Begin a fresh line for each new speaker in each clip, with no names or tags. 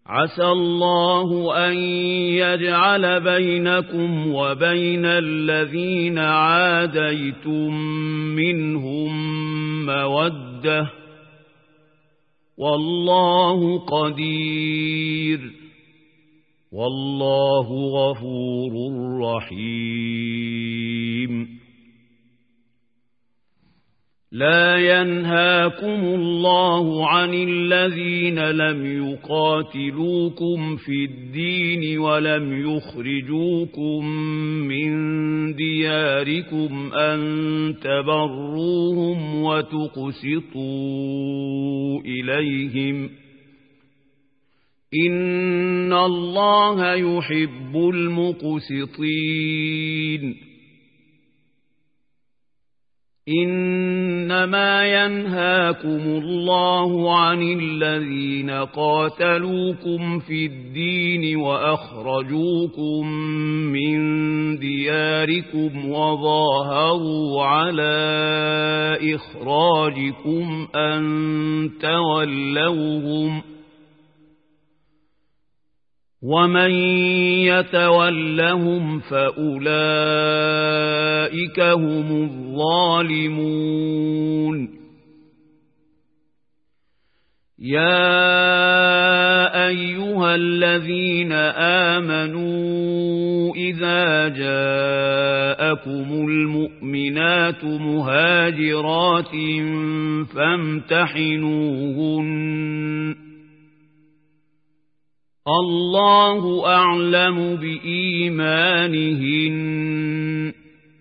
عسى الله أن يجعل بينكم وبين الذين عاديتم منهم مودة والله قدير والله غفور رحيم. لا ينهاكم الله عن الذين لم يقاتلوكم في الدين ولم يخرجوكم من دياركم أن تبروهم وتقسطوا إليهم إن الله يحب المقسطين. إنما ينهاكم الله عن الذين قاتلوكم في الدين وأخرجوكم من دياركم وظاهروا على إخراجكم أن تولوهم ومن يتولهم فأولئك هم الظالمون. يا أيها الذين آمنوا إذا جاءكم المؤمنات مهاجرات فامتحنوهن الله أعلم بإيمانهن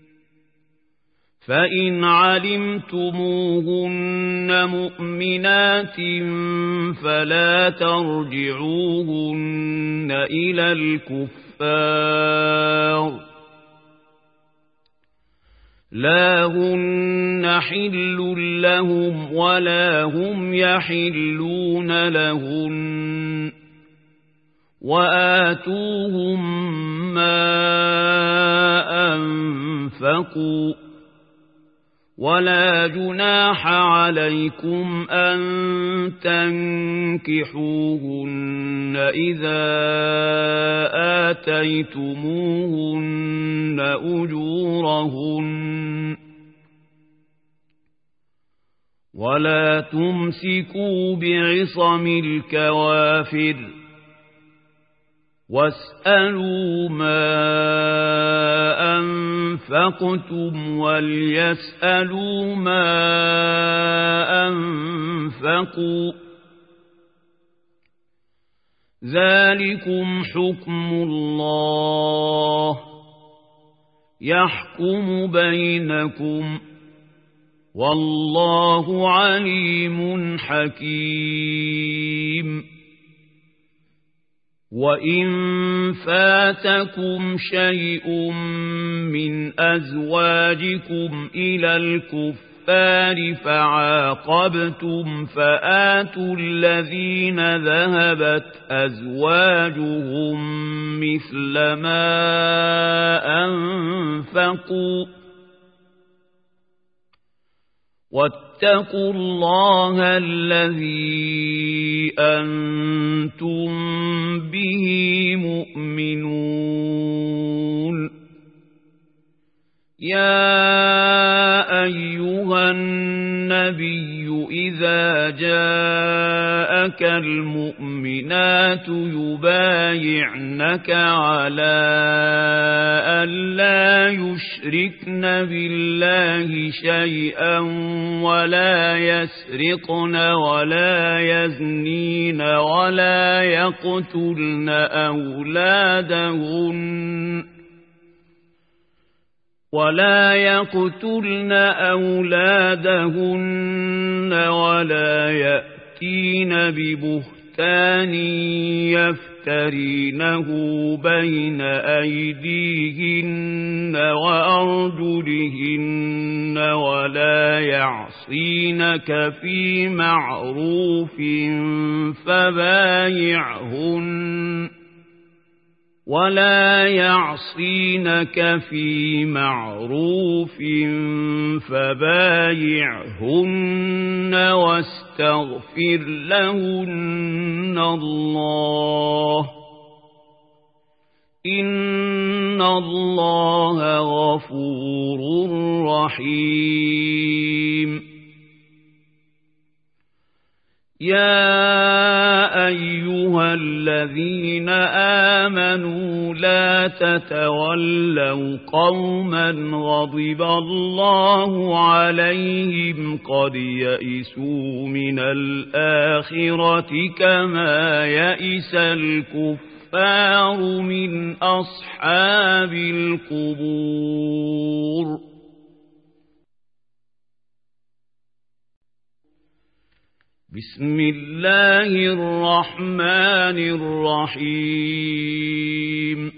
فإن علمتموهن مؤمنات فلا ترجعوهن إلى الكفار لا هن حل لهم ولا هم يحلون لهن وآتوهم ما أنفقوا ولا جناح عليكم أن تنكحوهن إذا آتيتموهن أجورهن ولا تمسكوا بعصم الكوافر واسألوا ما أنفقتم وليسألوا ما أنفقوا ذلكم حكم الله يحكم بينكم والله عليم حكيم. وإن فاتكم شيء من أزواجكم إلى الكفار فعاقبتم فآتوا الذين ذهبت أزواجهم مثل ما أنفقوا واتقوا الله الذي أنتم به مؤمنون. يا أيها النبي إذا جاءك المؤمنات يبايعنك على ألا يشركن بالله شيئا ولا يسرقن ولا يزنين ولا يقتلن أولادهن ولا يأتين ببهتان يفترينه بين أيديهن وأرجلهن ولا يعصينك في معروف فبايعهن ولا يعصينك في معروف فبايعهن واستغفر لهن الله إن الله غفور رحيم يا أيها الذين آمنوا لا تتولوا قوما غضب الله عليهم قد يئسوا من الآخرة كما يئس الكفار من أصحاب القبور بسم الله الرحمن الرحيم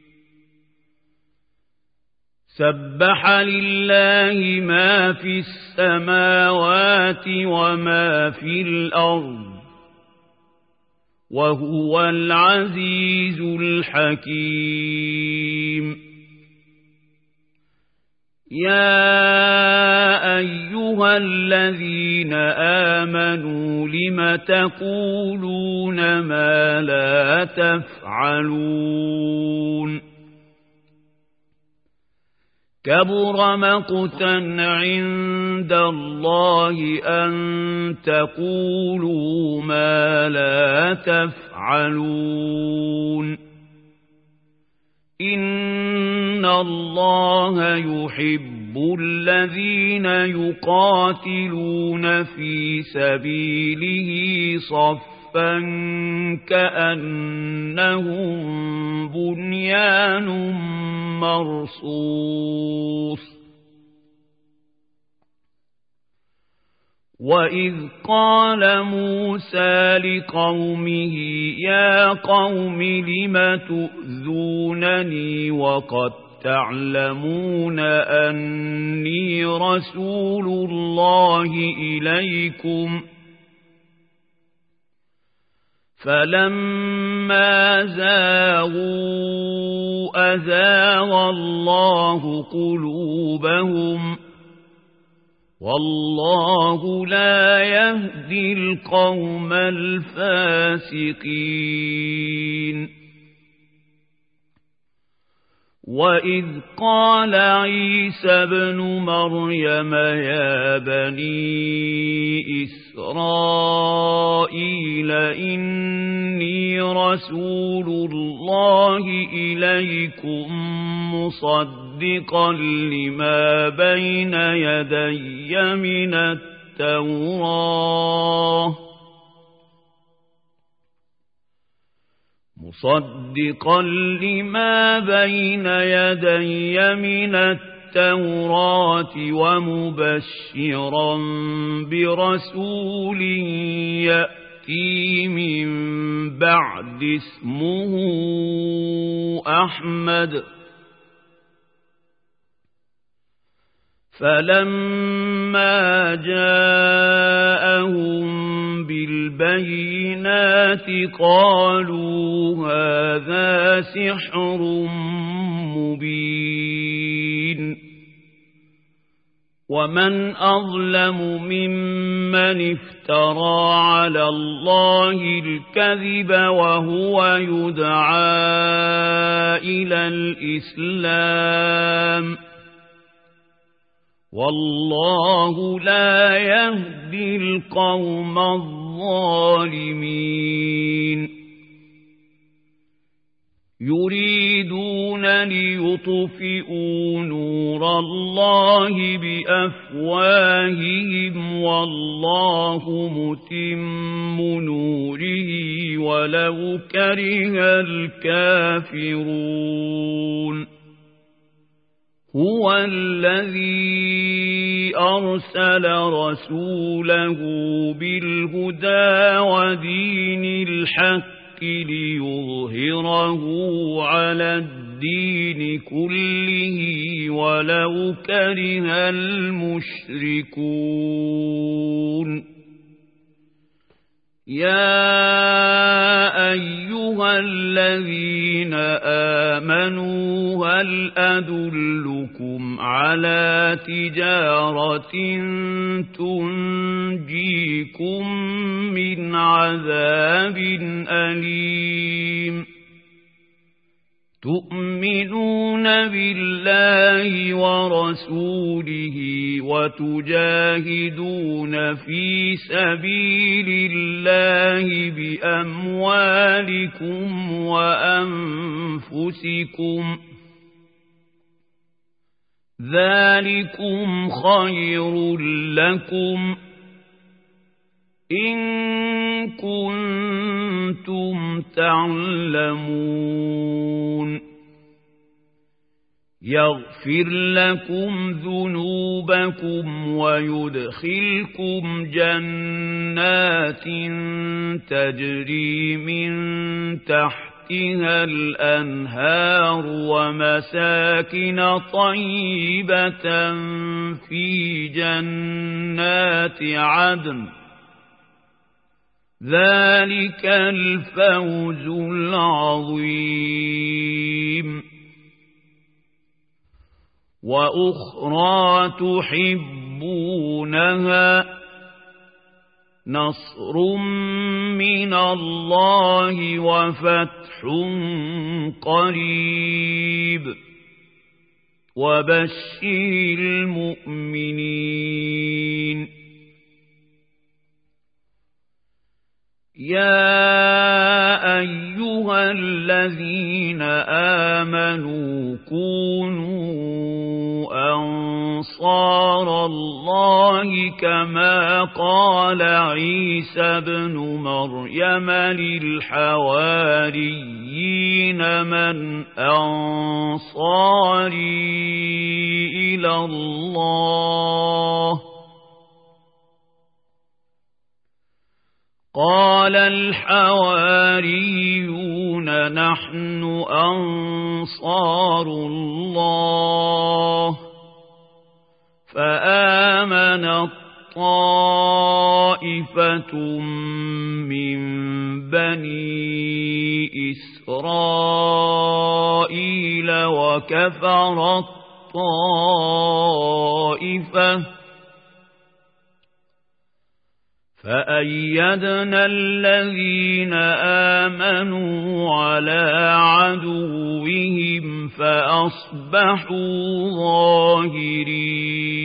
سبح لله ما في السماوات وما في الأرض وهو العزيز الحكيم يا أيها الذين آمنوا لم تقولون ما لا تفعلون كبر مقتا عند الله أن تقولوا ما لا تفعلون إن الله يحب الذين يقاتلون في سبيله صفا كأنهم بنيان مرصوص وإذ قال موسى لقومه يا قوم لم تؤذونني وقد تعلمون أني رسول الله إليكم فلما زاغوا أزاغ الله قلوبهم والله لا يهدي القوم الفاسقين وإذ قال عيسى ابن مريم يا بني إسرائيل إني رسول الله إليكم مصدقا لما بين يدي من التوراة ومبشرا برسول يأتي من بعد اسمه أحمد فلما جاءهم بالبينات قالوا هذا سحر مبين ومن أظلم ممن افترى على الله الكذب وهو يدعى إلى الإسلام والله لا يهدي القوم الظالمين يريدون ليطفئوا نور الله بأفواههم والله متم نوره ولو كره الكافرون هو الذي أرسل رسوله بالهدى ودين الحق ليظهره على الدين كله ولو كره المشركون يا أيها الذين آمنوا هل أدلكم على تجارة تنجيكم من عذاب أليم تؤمنون بالله ورسوله وتجاهدون في سبيل الله بأموالكم وأنفسكم ذلكم خير لكم إن كنتم تعلمون يغفر لكم ذنوبكم ويدخلكم جنات تجري من تحتها الأنهار ومساكن طيبة في جنات عدن ذلك الفوز العظيم وأخرى تحبونها نصر من الله وفتح قريب وبشر المؤمنين يا أيها الذين آمنوا كونوا أنصار الله كما قال عيسى ابن مريم للحواريين من أنصاري إلى الله قال الحواريون نحن أنصار الله فآمنت طائفة من بني إسرائيل وكفرت طائفة فأيدنا الذين آمنوا على عدوهم فأصبحوا ظاهرين